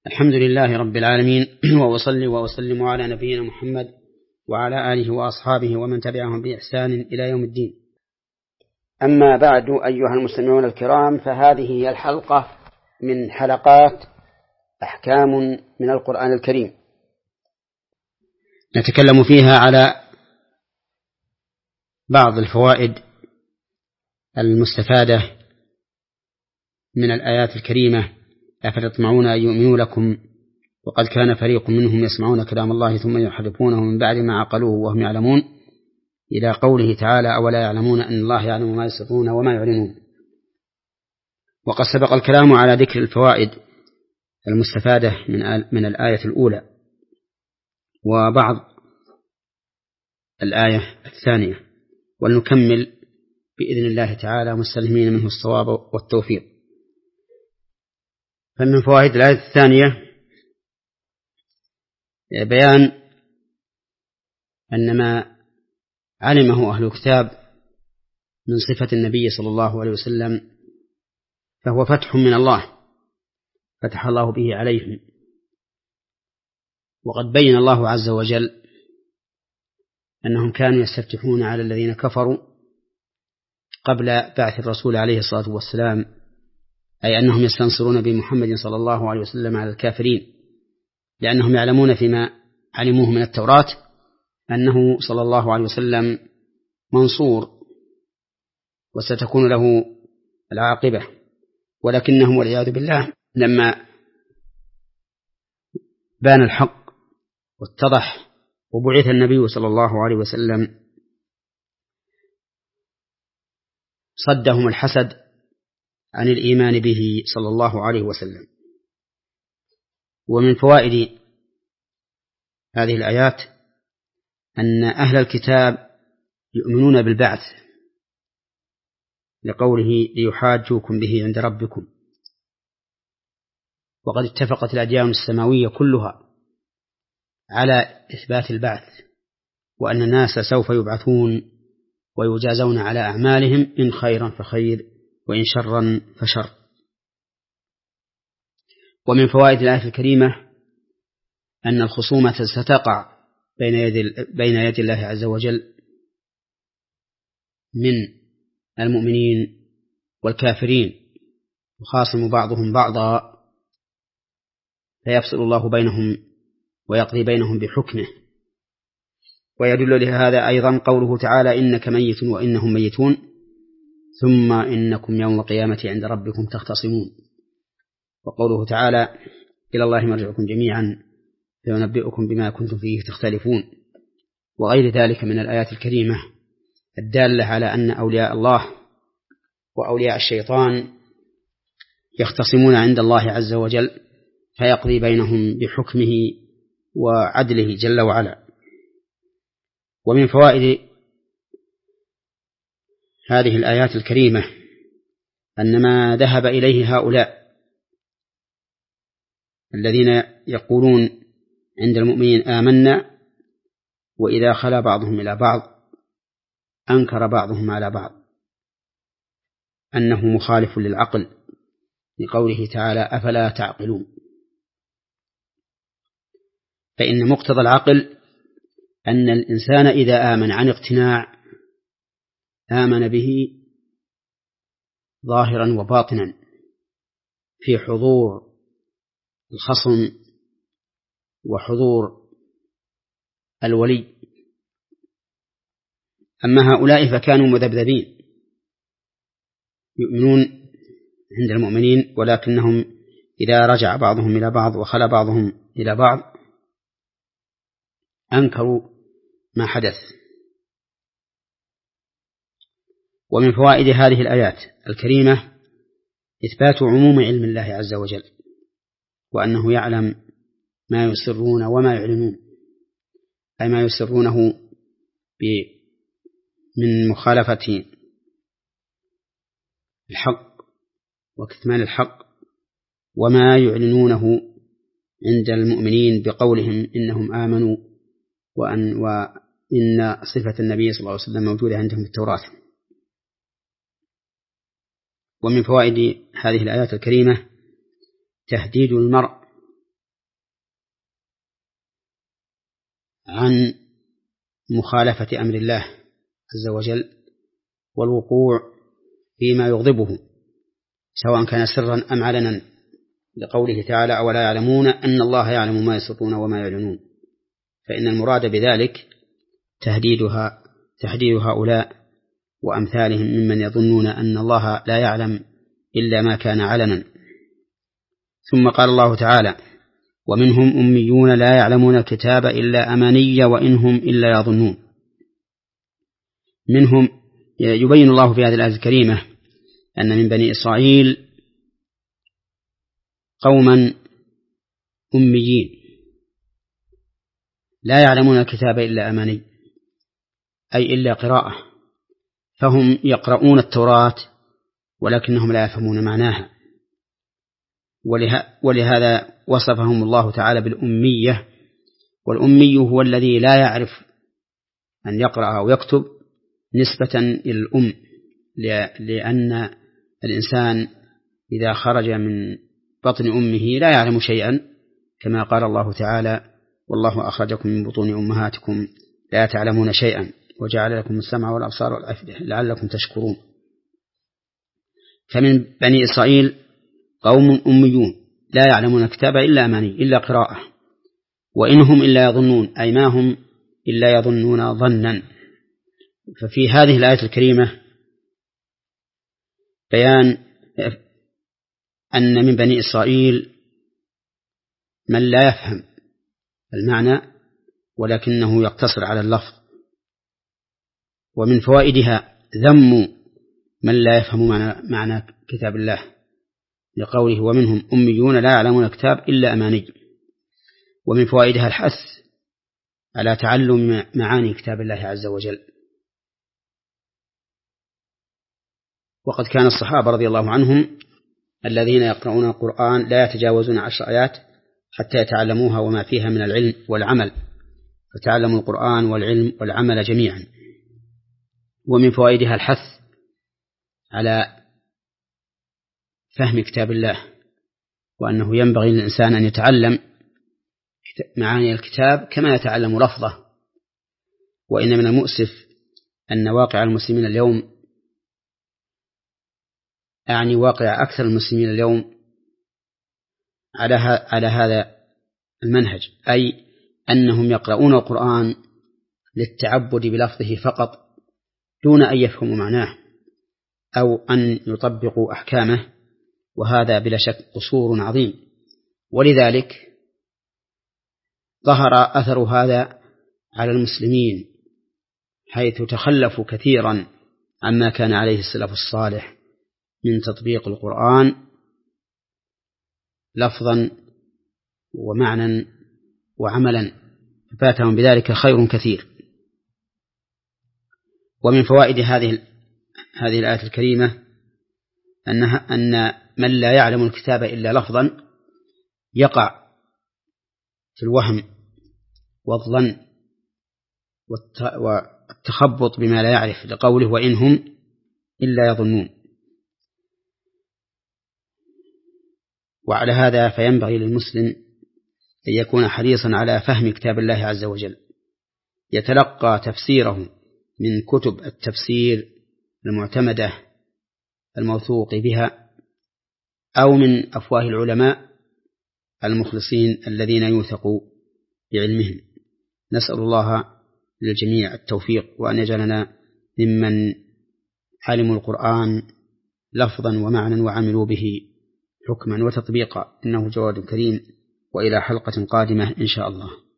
الحمد لله رب العالمين وأصلي وأسلم على نبينا محمد وعلى آله وأصحابه ومن تبعهم بإحسان إلى يوم الدين. أما بعد أيها المستمعون الكرام، فهذه هي الحلقة من حلقات أحكام من القرآن الكريم، نتكلم فيها على بعض الفوائد المستفادة من الآيات الكريمة. أفتطمعون أن يؤمنوا لكم وقد كان فريق منهم يسمعون كلام الله ثم يحرفونه من بعد ما عقلوه وهم يعلمون، إلى قوله تعالى: أولا يعلمون أن الله يعلم ما يسرون وما يعلنون. وقد سبق الكلام على ذكر الفوائد المستفادة من الآية الأولى وبعض الآية الثانية، ولنكمل بإذن الله تعالى مستلهمين منه الصواب والتوفيق. فمن فوائد الآية الثانية بيان أن ما علمه أهل الكتاب من صفة النبي صلى الله عليه وسلم فهو فتح من الله فتح الله به عليهم، وقد بين الله عز وجل أنهم كانوا يستفتحون على الذين كفروا قبل بعث الرسول عليه الصلاة والسلام، أي أنهم يستنصرون بمحمد صلى الله عليه وسلم على الكافرين، لأنهم يعلمون فيما علموه من التوراة أنه صلى الله عليه وسلم منصور وستكون له العاقبة. ولكنهم والعياذ بالله لما بان الحق واتضح وبعث النبي صلى الله عليه وسلم صدهم الحسد عن الإيمان به صلى الله عليه وسلم. ومن فوائد هذه الآيات أن أهل الكتاب يؤمنون بالبعث، لقوله: ليحاجوكم به عند ربكم. وقد اتفقت الأديان السماوية كلها على إثبات البعث، وأن الناس سوف يبعثون ويجازون على أعمالهم، إن خيرا فخير وإن شرا فشر. ومن فوائد الآية الكريمة أن الخصومة ستقع بين يد الله عز وجل من المؤمنين والكافرين، يخاصم بعضهم بعضا فيفصل الله بينهم ويقضي بينهم بحكمه. ويدل لهذا أيضا قوله تعالى: إنك ميت وإنهم ميتون ثم إنكم يوم القيامة عند ربكم تختصمون. وقوله تعالى: إلى الله مرجعكم جميعا فينبئكم بما كنتم فيه تختلفون، وغير ذلك من الآيات الكريمة الدالة على أن أولياء الله وأولياء الشيطان يختصمون عند الله عز وجل فيقضي بينهم بحكمه وعدله جل وعلا. ومن فوائد هذه الآيات الكريمة أن ما ذهب إليه هؤلاء الذين يقولون عند المؤمنين آمنا، وإذا خلا بعضهم إلى بعض أنكر بعضهم على بعض، أنه مخالف للعقل، لقوله تعالى: أفلا تعقلون. فإن مقتضى العقل أن الإنسان إذا آمن عن اقتناع آمن به ظاهرا وباطنا في حضور الخصم وحضور الولي. أما هؤلاء فكانوا مذبذبين يؤمنون عند المؤمنين، ولكنهم إذا رجع بعضهم إلى بعض وخلى بعضهم إلى بعض أنكروا ما حدث. ومن فوائد هذه الآيات الكريمة إثبات عموم علم الله عز وجل، وأنه يعلم ما يسرون وما يعلنون، أي ما يسرونه من مخالفة الحق وكتمان الحق، وما يعلنونه عند المؤمنين بقولهم إنهم آمنوا وإن صفة النبي صلى الله عليه وسلم موجودة عندهم في التوراة. ومن فوائد هذه الآيات الكريمة تهديد المرء عن مخالفة أمر الله عز وجل والوقوع فيما يغضبه سواء كان سرا أم علنا، لقوله تعالى: أولا يعلمون أن الله يعلم ما يسرون وما يعلنون. فإن المراد بذلك تهديد هؤلاء وأمثالهم ممن يظنون أن الله لا يعلم إلا ما كان علنا. ثم قال الله تعالى: ومنهم أميون لا يعلمون الكتاب إلا أماني وإنهم إلا يظنون. منهم يبين الله في هذه الآية الكريمة أن من بني إسرائيل قوما أميين لا يعلمون الكتاب إلا أماني، أي إلا قراءة، فهم يقرؤون التوراة ولكنهم لا يفهمون معناها، ولهذا وصفهم الله تعالى بالأمية. والأمي هو الذي لا يعرف أن يقرأ أو يكتب نسبة إلى الأم، لأن الإنسان إذا خرج من بطن أمه لا يعلم شيئا، كما قال الله تعالى: والله أخرجكم من بطون أمهاتكم لا تعلمون شيئا وجعل لكم السمع والأبصار والأفئدة لعلكم تشكرون. فمن بني إسرائيل قوم أميون لا يعلمون الكتاب إلا أماني، إلا قراءة، وإنهم إلا يظنون، أي ما هم إلا يظنون ظنا. ففي هذه الآية الكريمة بيان أن من بني إسرائيل من لا يفهم المعنى ولكنه يقتصر على اللفظ، ومن فوائدها ذم من لا يفهم معنى كتاب الله، لقوله: ومنهم أميون لا يعلمون الكتاب إلا أماني. ومن فوائدها الحث على تعلم معاني كتاب الله عز وجل. وقد كان الصحابة رضي الله عنهم الذين يقرؤون القرآن لا يتجاوزون 10 آيات حتى يتعلموها وما فيها من العلم والعمل، فتعلموا القرآن والعلم والعمل جميعا. ومن فوائدها الحث على فهم كتاب الله، وأنه ينبغي للإنسان أن يتعلم معاني الكتاب كما يتعلم لفظه. وإن من المؤسف أن واقع المسلمين اليوم، أعني واقع أكثر المسلمين اليوم، على هذا المنهج، أي أنهم يقرؤون القرآن للتعبد بلفظه فقط دون أن يفهموا معناه أو أن يطبقوا أحكامه، وهذا بلا شك قصور عظيم. ولذلك ظهر أثر هذا على المسلمين، حيث تخلفوا كثيرا عما كان عليه السلف الصالح من تطبيق القرآن لفظا ومعنى وعملا، فاتهم بذلك خير كثير. ومن فوائد هذه الآية الكريمة أن من لا يعلم الكتاب إلا لفظا يقع في الوهم والظن والتخبط بما لا يعرف، لقوله: وإنهم إلا يظنون. وعلى هذا فينبغي للمسلم أن يكون حريصا على فهم كتاب الله عز وجل، يتلقى تفسيره من كتب التفسير المعتمدة الموثوق بها، أو من أفواه العلماء المخلصين الذين يوثقوا بعلمهم. نسأل الله للجميع التوفيق، وأن يجعلنا ممن علموا القرآن لفظا ومعنى وعملوا به حكما وتطبيقا، إنه جواد كريم. وإلى حلقة قادمة إن شاء الله.